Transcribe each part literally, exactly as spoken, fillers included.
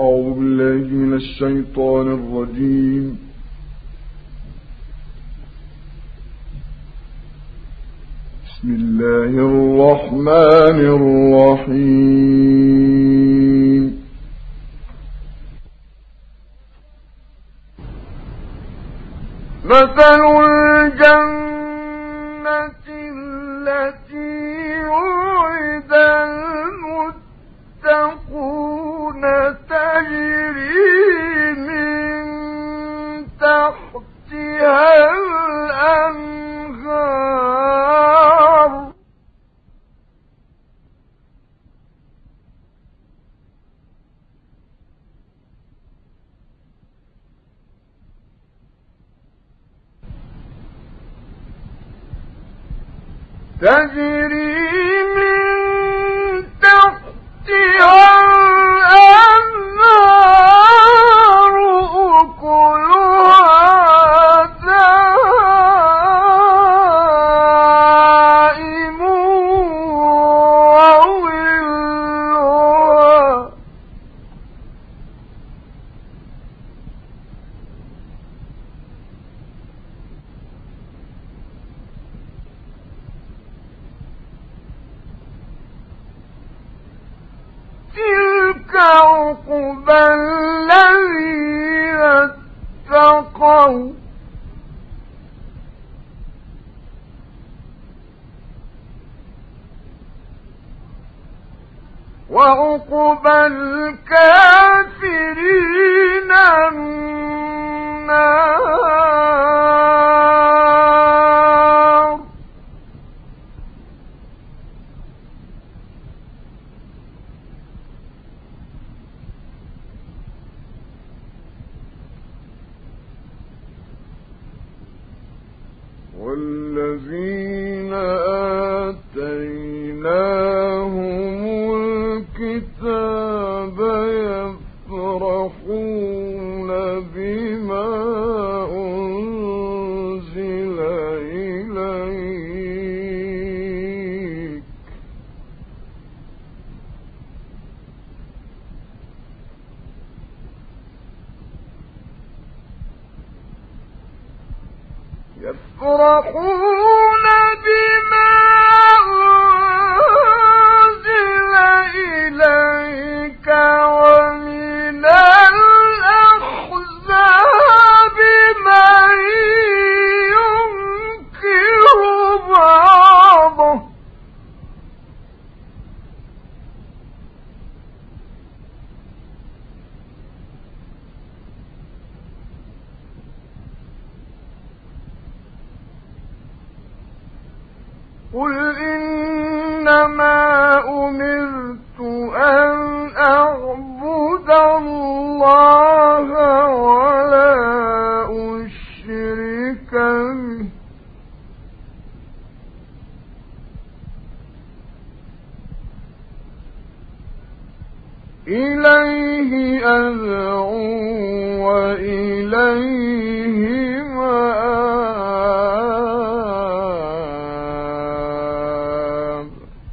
أعوذ بالله من الشيطان الرجيم. بسم الله الرحمن الرحيم. مثل الجنة التي وعد المتقون تجري من تحتها الأنهار تجري من تحتها الأنهار أكلها دائم وظلها تلك عقبى الذين اتقوا وعقبى الكافرين النار. والذين آتيناهم الكتاب يفرحون بما أنزل إليك يفرحون بما أنزل إليك ومن الأحزاب من ينكر بعضه قل إنما أمرت أن أعبد الله ولا أشرك به إليه أدعو وإليه مآب.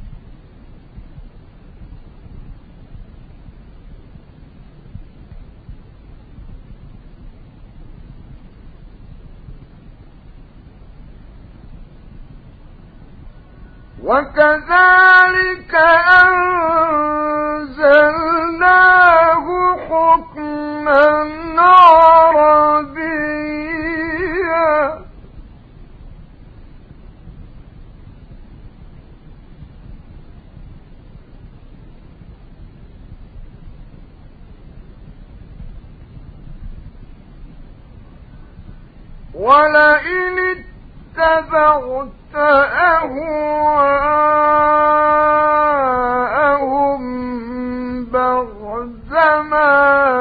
وكذلك أنزلناه حكما عربيا ولئن اتبعت أهواءهم بعدما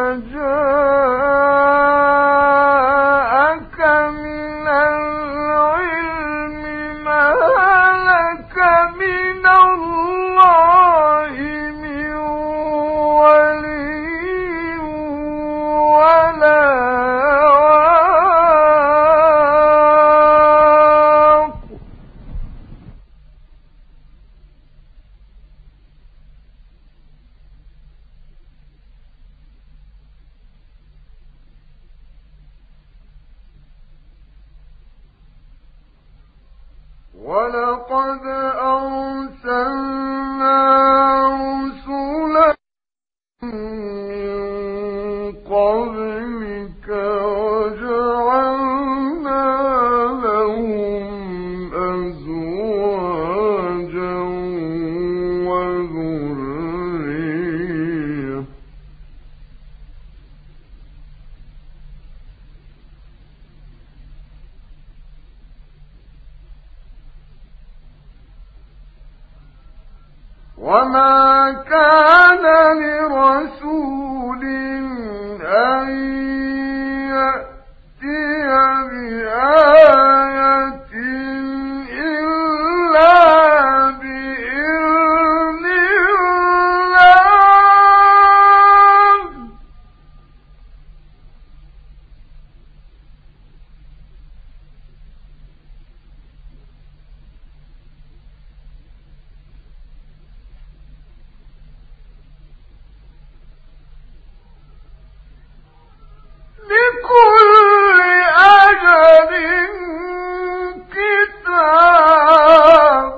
جاءك من العلم ما لك من الله من ولي ولا ولقد أرسلنا رسلا من قبلك وجعلنا لهم أزواجا وذرية وما كان لرسول أن يأتي بآية إلا بإذن الله لكل أجل كتاب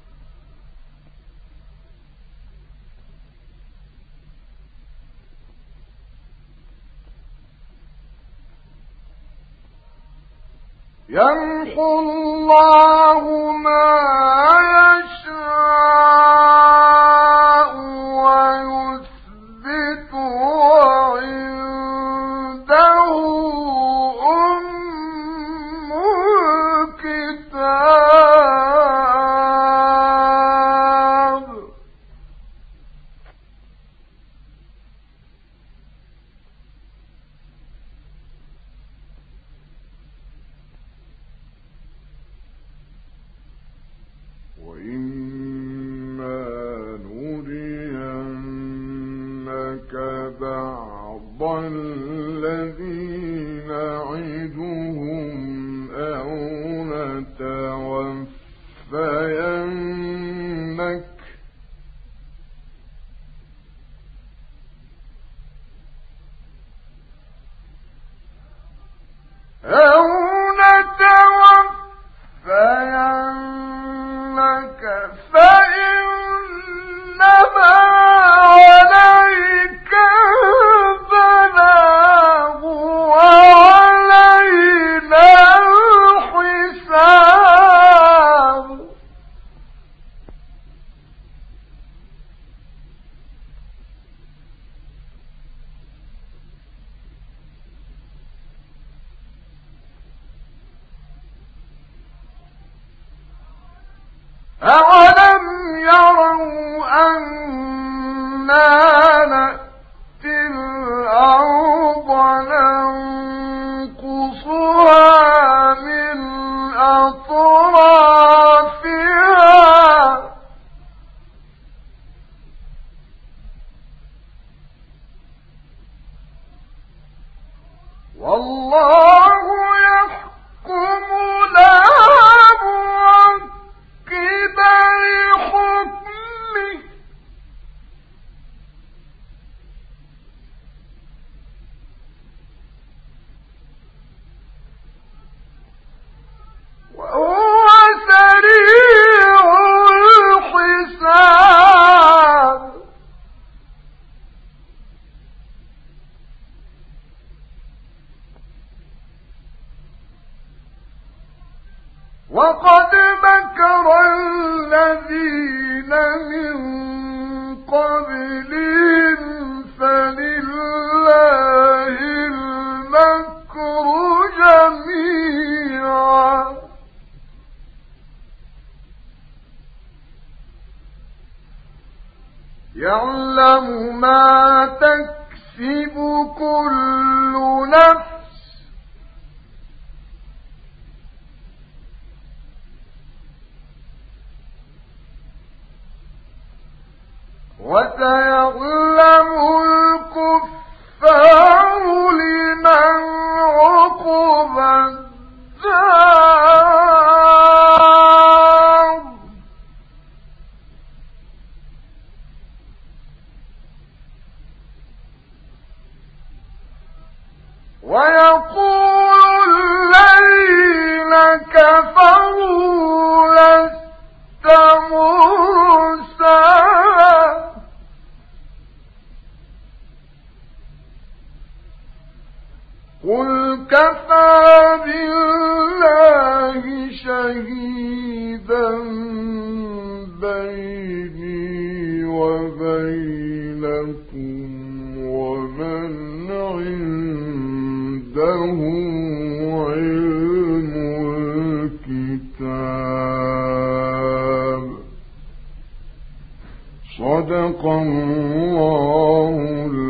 يمحو الله ما يشاء ويثبت وعنده أم الكتاب وإما نرينك بعض الذي نعدهم أو نتوفينك أو نتوفينك فإنما عليك البلاغ وعلينا الحساب أولم يروا أنا نأتي الأرض ننقصها من أطرافها والله يحكم لا معقب لحكمه وهو سريع الحساب وقد مكر الذين من قبلهم فلله المكر جميعا يعلم ما تكسب كل نفس وسيعلم الكفار لمن عقب الدار ويقول الذين كفروا قل كفى بالله شهيدا بيني وبينكم ومن عنده علم الكتاب. صدق الله